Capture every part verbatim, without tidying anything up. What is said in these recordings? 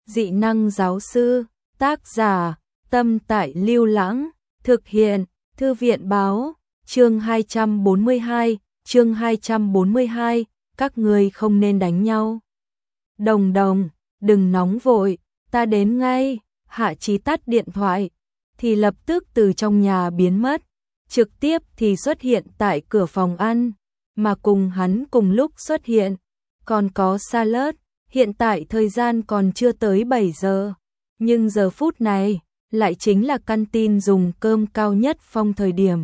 Dị năng giáo sư, tác giả, Tâm Tại Lưu Lãng, thực hiện, Thư viện báo, chương hai trăm bốn mươi hai, chương hai trăm bốn mươi hai, các người không nên đánh nhau. Đồng đồng, đừng nóng vội, ta đến ngay. Hạ Chí tắt điện thoại, thì lập tức từ trong nhà biến mất, trực tiếp thì xuất hiện tại cửa phòng ăn, mà cùng hắn cùng lúc xuất hiện, còn có Salad. Hiện tại thời gian còn chưa tới bảy giờ, nhưng giờ phút này lại chính là căn tin dùng cơm cao nhất phong thời điểm.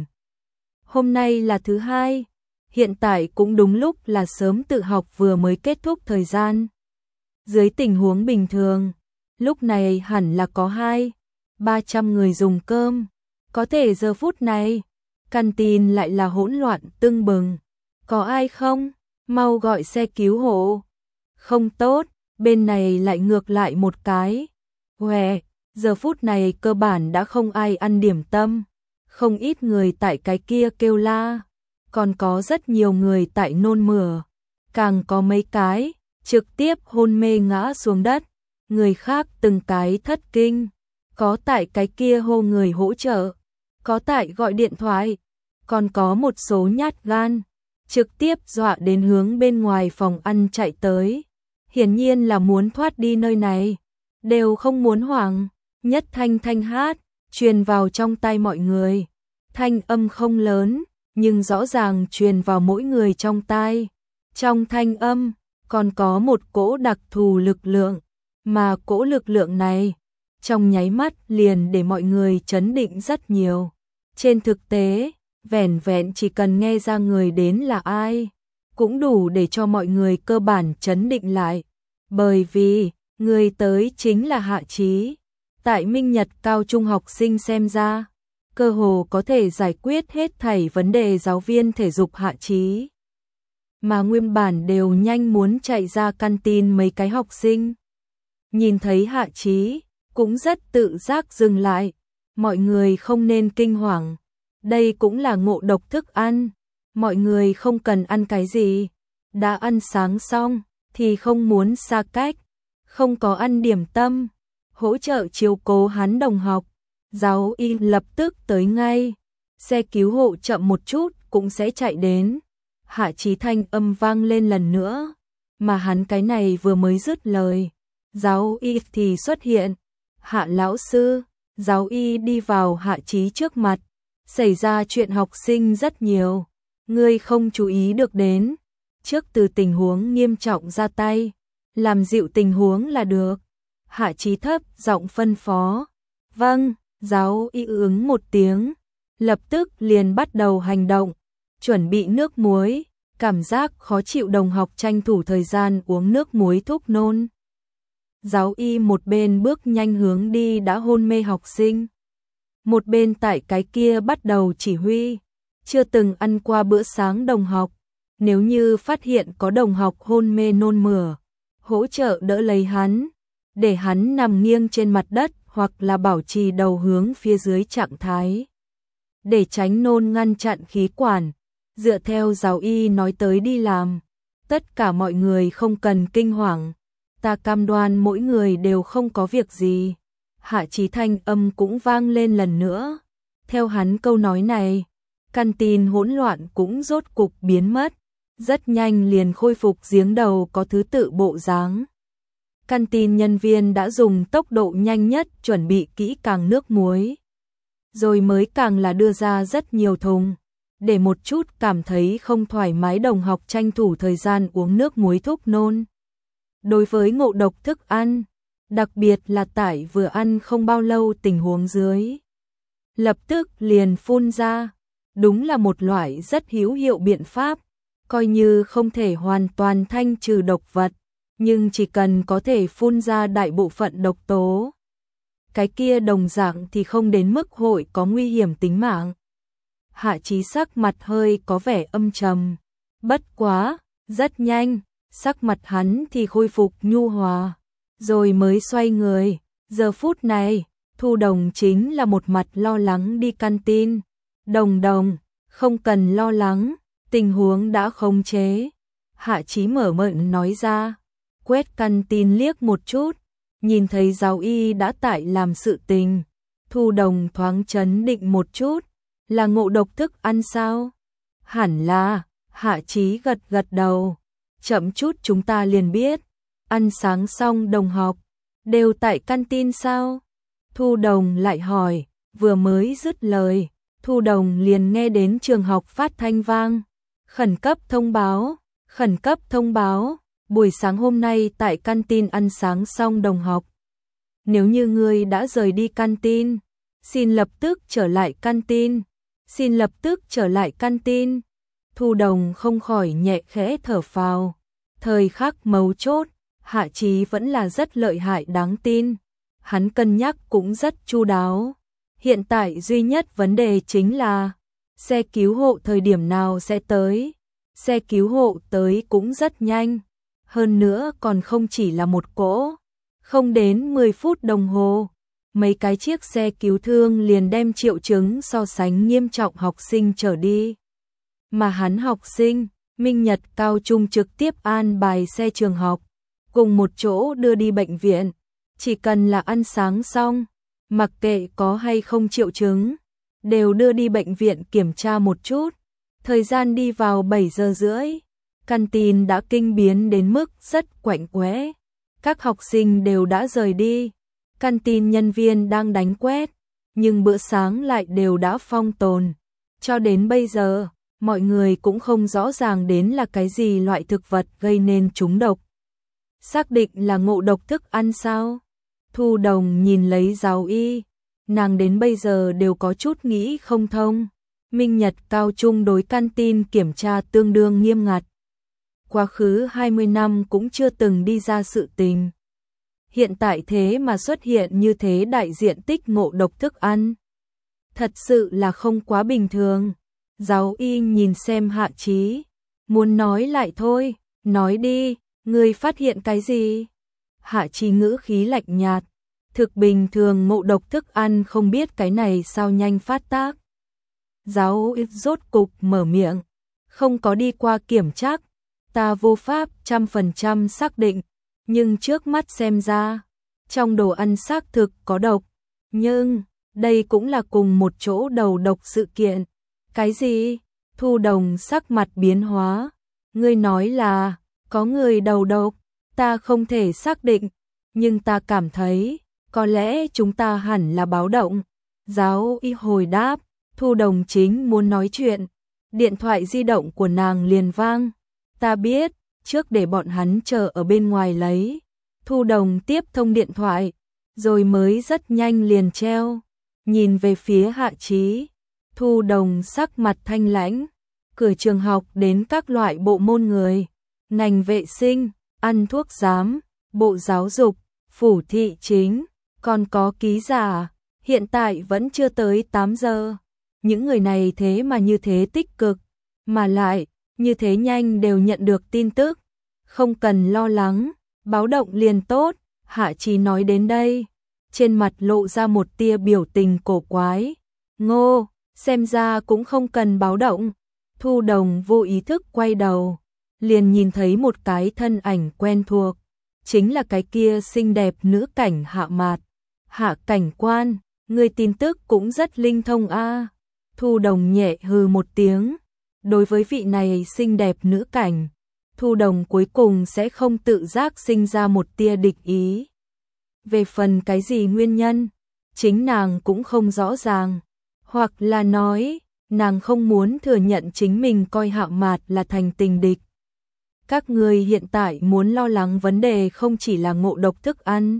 Hôm nay là thứ hai, hiện tại cũng đúng lúc là sớm tự học vừa mới kết thúc thời gian. Dưới tình huống bình thường, lúc này hẳn là có hai, ba trăm người dùng cơm, có thể giờ phút này, căn tin lại là hỗn loạn tưng bừng. Có ai không? Mau gọi xe cứu hộ. Không tốt, bên này lại ngược lại một cái. Huề, giờ phút này cơ bản đã không ai ăn điểm tâm, không ít người tại cái kia kêu la, còn có rất nhiều người tại nôn mửa, càng có mấy cái trực tiếp hôn mê ngã xuống đất, người khác từng cái thất kinh, có tại cái kia hô người hỗ trợ, có tại gọi điện thoại, còn có một số nhát gan, trực tiếp dọa đến hướng bên ngoài phòng ăn chạy tới. Hiển nhiên là muốn thoát đi nơi này, đều không muốn hoảng. Nhất thanh thanh hát, truyền vào trong tai mọi người. Thanh âm không lớn, nhưng rõ ràng truyền vào mỗi người trong tai. Trong thanh âm, còn có một cỗ đặc thù lực lượng, mà cỗ lực lượng này, trong nháy mắt liền để mọi người chấn định rất nhiều. Trên thực tế, vẻn vẹn chỉ cần nghe ra người đến là ai, cũng đủ để cho mọi người cơ bản chấn định lại, bởi vì người tới chính là Hạ Chí. Tại Minh Nhật cao trung học sinh xem ra, cơ hồ có thể giải quyết hết thảy vấn đề giáo viên thể dục Hạ Chí, mà nguyên bản đều nhanh muốn chạy ra căn tin mấy cái học sinh. Nhìn thấy Hạ Chí, cũng rất tự giác dừng lại, mọi người không nên kinh hoàng, đây cũng là ngộ độc thức ăn, mọi người không cần ăn cái gì, đã ăn sáng xong thì không muốn xa cách, không có ăn điểm tâm, hỗ trợ chiếu cố hắn đồng học. Giáo y lập tức tới ngay, xe cứu hộ chậm một chút cũng sẽ chạy đến. Hạ Chí thanh âm vang lên lần nữa, mà hắn cái này vừa mới dứt lời, giáo y thì xuất hiện. Hạ lão sư, giáo y đi vào Hạ Chí trước mặt, xảy ra chuyện học sinh rất nhiều, ngươi không chú ý được đến, trước từ tình huống nghiêm trọng ra tay, làm dịu tình huống là được. Hạ Chí thấp giọng phân phó. Vâng, giáo y ứng một tiếng, lập tức liền bắt đầu hành động, chuẩn bị nước muối, cảm giác khó chịu đồng học tranh thủ thời gian uống nước muối thuốc nôn. Giáo y một bên bước nhanh hướng đi đã hôn mê học sinh, một bên tại cái kia bắt đầu chỉ huy. Chưa từng ăn qua bữa sáng đồng học, nếu như phát hiện có đồng học hôn mê nôn mửa, hỗ trợ đỡ lấy hắn, để hắn nằm nghiêng trên mặt đất hoặc là bảo trì đầu hướng phía dưới trạng thái, để tránh nôn ngăn chặn khí quản. Dựa theo giáo y nói tới đi làm, tất cả mọi người không cần kinh hoàng, ta cam đoan mỗi người đều không có việc gì. Hạ Chí thanh âm cũng vang lên lần nữa. Theo hắn câu nói này, căn tin hỗn loạn cũng rốt cục biến mất, rất nhanh liền khôi phục giếng đầu có thứ tự bộ dáng. Căn tin nhân viên đã dùng tốc độ nhanh nhất chuẩn bị kỹ càng nước muối, rồi mới càng là đưa ra rất nhiều thùng, để một chút cảm thấy không thoải mái đồng học tranh thủ thời gian uống nước muối thuốc nôn. Đối với ngộ độc thức ăn, đặc biệt là tại vừa ăn không bao lâu tình huống dưới, lập tức liền phun ra, đúng là một loại rất hữu hiệu biện pháp, coi như không thể hoàn toàn thanh trừ độc vật, nhưng chỉ cần có thể phun ra đại bộ phận độc tố, cái kia đồng dạng thì không đến mức hội có nguy hiểm tính mạng. Hạ Chí sắc mặt hơi có vẻ âm trầm, bất quá, rất nhanh, sắc mặt hắn thì khôi phục nhu hòa, rồi mới xoay người. Giờ phút này, Thu Đồng chính là một mặt lo lắng đi căn tin. Đồng đồng, không cần lo lắng, tình huống đã khống chế. Hạ Chí mở miệng nói ra, quét căn tin liếc một chút, nhìn thấy giáo y đã tại làm sự tình. Thu Đồng thoáng chấn định một chút, là ngộ độc thức ăn sao? Hẳn là, Hạ Chí gật gật đầu, chậm chút chúng ta liền biết. Ăn sáng xong đồng học, đều tại canteen sao? Thu Đồng lại hỏi, vừa mới dứt lời, Thu Đồng liền nghe đến trường học phát thanh vang. Khẩn cấp thông báo, khẩn cấp thông báo, buổi sáng hôm nay tại canteen ăn sáng xong đồng học. Nếu như ngươi đã rời đi canteen, xin lập tức trở lại canteen, xin lập tức trở lại canteen. Thu Đồng không khỏi nhẹ khẽ thở phào. Thời khắc mấu chốt, Hạ Chí vẫn là rất lợi hại đáng tin. Hắn cân nhắc cũng rất chu đáo. Hiện tại duy nhất vấn đề chính là xe cứu hộ thời điểm nào sẽ tới. Xe cứu hộ tới cũng rất nhanh. Hơn nữa còn không chỉ là một cỗ. Không đến mười phút đồng hồ, mấy cái chiếc xe cứu thương liền đem triệu chứng so sánh nghiêm trọng học sinh trở đi. Mà hắn học sinh, Minh Nhật cao trung trực tiếp an bài xe trường học, cùng một chỗ đưa đi bệnh viện. Chỉ cần là ăn sáng xong, mặc kệ có hay không triệu chứng, đều đưa đi bệnh viện kiểm tra một chút. Thời gian đi vào bảy giờ rưỡi, canteen đã kinh biến đến mức rất quạnh quẽ. Các học sinh đều đã rời đi, canteen nhân viên đang đánh quét, nhưng bữa sáng lại đều đã phong tồn. Cho đến bây giờ, mọi người cũng không rõ ràng đến là cái gì loại thực vật gây nên trúng độc. Xác định là ngộ độc thức ăn sao? Thu Đồng nhìn lấy giáo y, nàng đến bây giờ đều có chút nghĩ không thông. Minh Nhật cao trung đối canteen kiểm tra tương đương nghiêm ngặt. Quá khứ hai mươi năm cũng chưa từng đi ra sự tình. Hiện tại thế mà xuất hiện như thế đại diện tích ngộ độc thức ăn. Thật sự là không quá bình thường. Giáo y nhìn xem Hạ Chí, muốn nói lại thôi, nói đi, ngươi phát hiện cái gì? Hạ Chí ngữ khí lạnh nhạt, thực bình thường ngộ độc thức ăn không biết cái này sao nhanh phát tác. Giáo y rốt cục mở miệng, không có đi qua kiểm tra, ta vô pháp trăm phần trăm xác định, nhưng trước mắt xem ra, trong đồ ăn xác thực có độc, nhưng đây cũng là cùng một chỗ đầu độc sự kiện. Cái gì? Thu Đồng sắc mặt biến hóa. Ngươi nói là có người đầu độc, ta không thể xác định, nhưng ta cảm thấy có lẽ chúng ta hẳn là báo động. Giáo y hồi đáp, Thu Đồng chính muốn nói chuyện, điện thoại di động của nàng liền vang. Ta biết, trước để bọn hắn chờ ở bên ngoài lấy. Thu Đồng tiếp thông điện thoại, rồi mới rất nhanh liền treo. Nhìn về phía Hạ Chí, Thu Đồng sắc mặt thanh lãnh, cửa trường học đến các loại bộ môn người, ngành vệ sinh, ăn thuốc giám, bộ giáo dục, phủ thị chính, còn có ký giả, hiện tại vẫn chưa tới tám giờ. Những người này thế mà như thế tích cực, mà lại, như thế nhanh đều nhận được tin tức. Không cần lo lắng, báo động liền tốt. Hạ Chí nói đến đây, trên mặt lộ ra một tia biểu tình cổ quái. Ngô, xem ra cũng không cần báo động. Thu Đồng vô ý thức quay đầu, liền nhìn thấy một cái thân ảnh quen thuộc, chính là cái kia xinh đẹp nữ cảnh Hạ Mạt. Hạ cảnh quan, người tin tức cũng rất linh thông a. Thu Đồng nhẹ hừ một tiếng, đối với vị này xinh đẹp nữ cảnh, Thu Đồng cuối cùng sẽ không tự giác sinh ra một tia địch ý. Về phần cái gì nguyên nhân, chính nàng cũng không rõ ràng, hoặc là nói, nàng không muốn thừa nhận chính mình coi Hạ Mạt là thành tình địch. Các người hiện tại muốn lo lắng vấn đề không chỉ là ngộ độc thức ăn.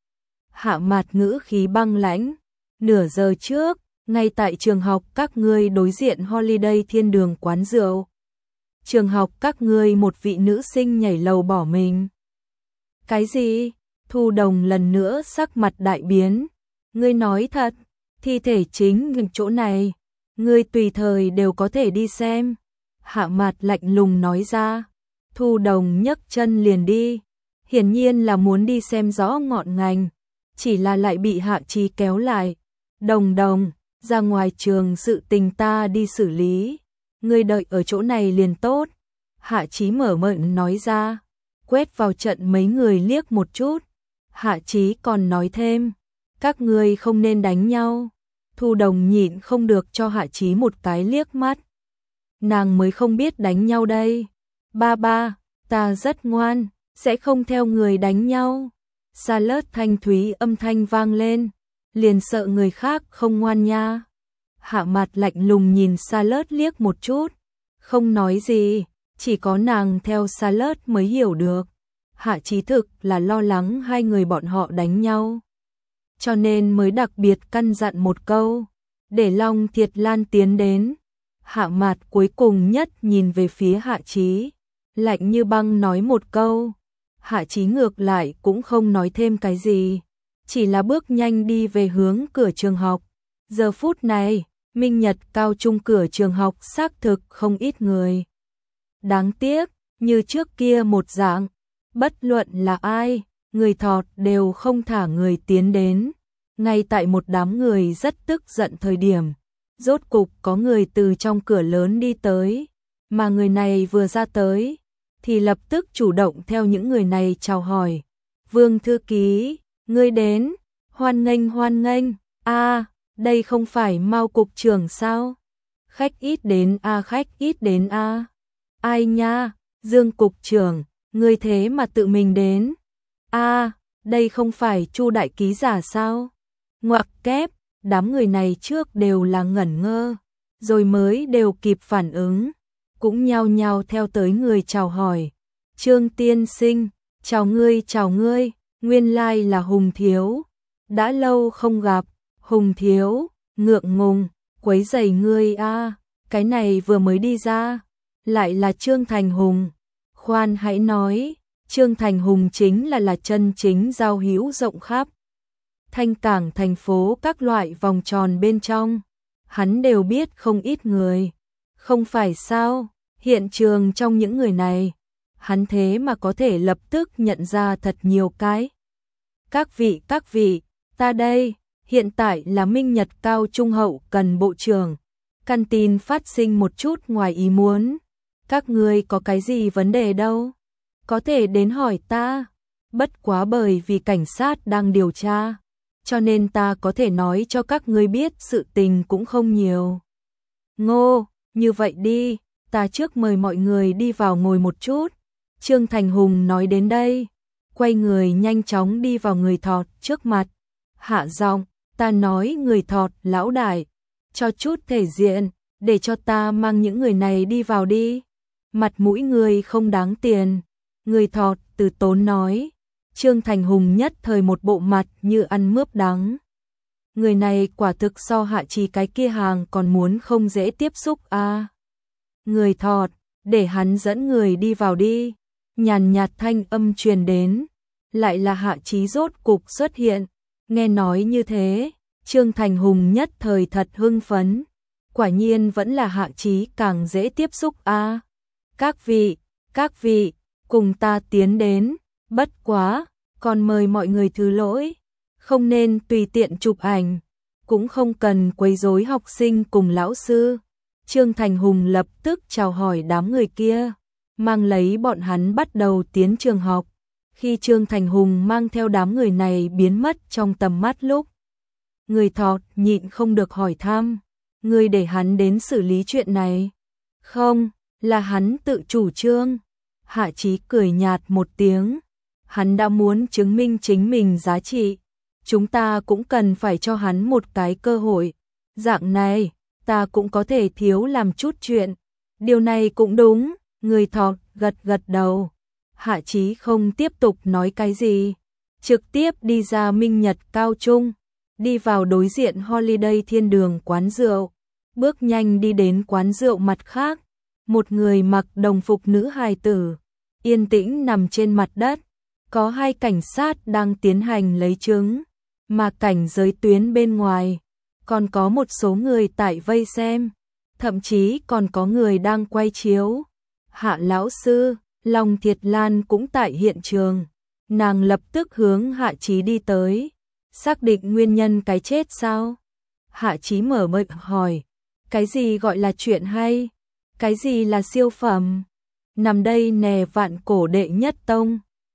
Hạ Mạt ngữ khí băng lãnh, nửa giờ trước, ngay tại trường học các ngươi đối diện Holiday Thiên Đường quán rượu. Trường học các ngươi một vị nữ sinh nhảy lầu bỏ mình. Cái gì? Thu Đồng lần nữa sắc mặt đại biến. Ngươi nói thật, thi thể chính ở chỗ này, ngươi tùy thời đều có thể đi xem. Hạ Mạt lạnh lùng nói ra. Thu Đồng nhấc chân liền đi, hiển nhiên là muốn đi xem rõ ngọn ngành, chỉ là lại bị Hạ Chí kéo lại. Đồng Đồng, ra ngoài trường sự tình ta đi xử lý, ngươi đợi ở chỗ này liền tốt. Hạ Chí mở miệng nói ra, quét vào trận mấy người liếc một chút, Hạ Chí còn nói thêm, các ngươi không nên đánh nhau. Thu Đồng nhịn không được cho Hạ Chí một cái liếc mắt. Nàng mới không biết đánh nhau đây. Ba ba, ta rất ngoan, sẽ không theo người đánh nhau. Sa Lớt thanh thúy âm thanh vang lên, liền sợ người khác không ngoan nha. Hạ Mặt lạnh lùng nhìn Sa Lớt liếc một chút, không nói gì, chỉ có nàng theo Sa Lớt mới hiểu được. Hạ Chí thực là lo lắng hai người bọn họ đánh nhau, cho nên mới đặc biệt căn dặn một câu, để Long Thiệt Lan tiến đến. Hạ Mặt cuối cùng nhất nhìn về phía Hạ Chí, lạnh như băng nói một câu. Hạ Chí ngược lại cũng không nói thêm cái gì, chỉ là bước nhanh đi về hướng cửa trường học. Giờ phút này, Minh Nhật cao trung cửa trường học xác thực không ít người. Đáng tiếc, như trước kia một dạng, bất luận là ai, người thọt đều không thả người tiến đến. Ngay tại một đám người rất tức giận thời điểm, rốt cục có người từ trong cửa lớn đi tới, mà người này vừa ra tới thì lập tức chủ động theo những người này chào hỏi. Vương thư ký, ngươi đến, hoan nghênh hoan nghênh. A, đây không phải Mao cục trưởng sao? Khách ít đến a, khách ít đến a. Ai nha, Dương cục trưởng, ngươi thế mà tự mình đến. A, đây không phải Chu đại ký giả sao? Ngoặc kép, đám người này trước đều là ngẩn ngơ, rồi mới đều kịp phản ứng, cũng nhao nhao theo tới người chào hỏi. Trương tiên sinh, chào ngươi chào ngươi, nguyên lai là Hùng thiếu. Đã lâu không gặp, Hùng thiếu, ngượng ngùng, quấy rầy ngươi a, cái này vừa mới đi ra, lại là Trương Thành Hùng. Khoan hãy nói, Trương Thành Hùng chính là là chân chính giao hữu rộng khắp Thanh Cảng thành phố các loại vòng tròn bên trong, hắn đều biết không ít người. Không phải sao, hiện trường trong những người này, hắn thế mà có thể lập tức nhận ra thật nhiều cái. Các vị các vị, ta đây, hiện tại là Minh Nhật cao trung hậu cần bộ trưởng. Căn tin phát sinh một chút ngoài ý muốn. Các ngươi có cái gì vấn đề đâu? Có thể đến hỏi ta. Bất quá bởi vì cảnh sát đang điều tra, cho nên ta có thể nói cho các ngươi biết sự tình cũng không nhiều. Ngô, như vậy đi, ta trước mời mọi người đi vào ngồi một chút. Trương Thành Hùng nói đến đây, quay người nhanh chóng đi vào người thọt trước mặt. Hạ giọng, ta nói người thọt lão đại, cho chút thể diện, để cho ta mang những người này đi vào đi. Mặt mũi người không đáng tiền. Người thọt từ tốn nói. Trương Thành Hùng nhất thời một bộ mặt như ăn mướp đắng. Người này quả thực so Hạ Chí cái kia hàng còn muốn không dễ tiếp xúc a. À. Người thọt, để hắn dẫn người đi vào đi. Nhàn nhạt thanh âm truyền đến, lại là Hạ Chí rốt cục xuất hiện. Nghe nói như thế, Trương Thành Hùng nhất thời thật hưng phấn. Quả nhiên vẫn là Hạ Chí càng dễ tiếp xúc a. À. Các vị, các vị, cùng ta tiến đến, bất quá, còn mời mọi người thứ lỗi, không nên tùy tiện chụp ảnh, cũng không cần quấy rối học sinh cùng lão sư. Trương Thành Hùng lập tức chào hỏi đám người kia, mang lấy bọn hắn bắt đầu tiến trường học. Khi Trương Thành Hùng mang theo đám người này biến mất trong tầm mắt lúc, người thọt nhịn không được hỏi thăm, người để hắn đến xử lý chuyện này? Không, là hắn tự chủ trương. Hạ Chí cười nhạt một tiếng, hắn đã muốn chứng minh chính mình giá trị, chúng ta cũng cần phải cho hắn một cái cơ hội. Dạng này, ta cũng có thể thiếu làm chút chuyện. Điều này cũng đúng, người thọt gật gật đầu. Hạ Chí không tiếp tục nói cái gì, trực tiếp đi ra Minh Nhật cao trung, đi vào đối diện Holiday Thiên Đường quán rượu, bước nhanh đi đến quán rượu mặt khác. Một người mặc đồng phục nữ hài tử, yên tĩnh nằm trên mặt đất, có hai cảnh sát đang tiến hành lấy chứng, mà cảnh giới tuyến bên ngoài, còn có một số người tại vây xem, thậm chí còn có người đang quay chiếu. Hạ lão sư, Long Thiệt Lan cũng tại hiện trường, nàng lập tức hướng Hạ Chí đi tới, xác định nguyên nhân cái chết sao? Hạ Chí mở miệng hỏi, cái gì gọi là chuyện hay? Cái gì là siêu phẩm? Nằm đây nè vạn cổ đệ nhất tông.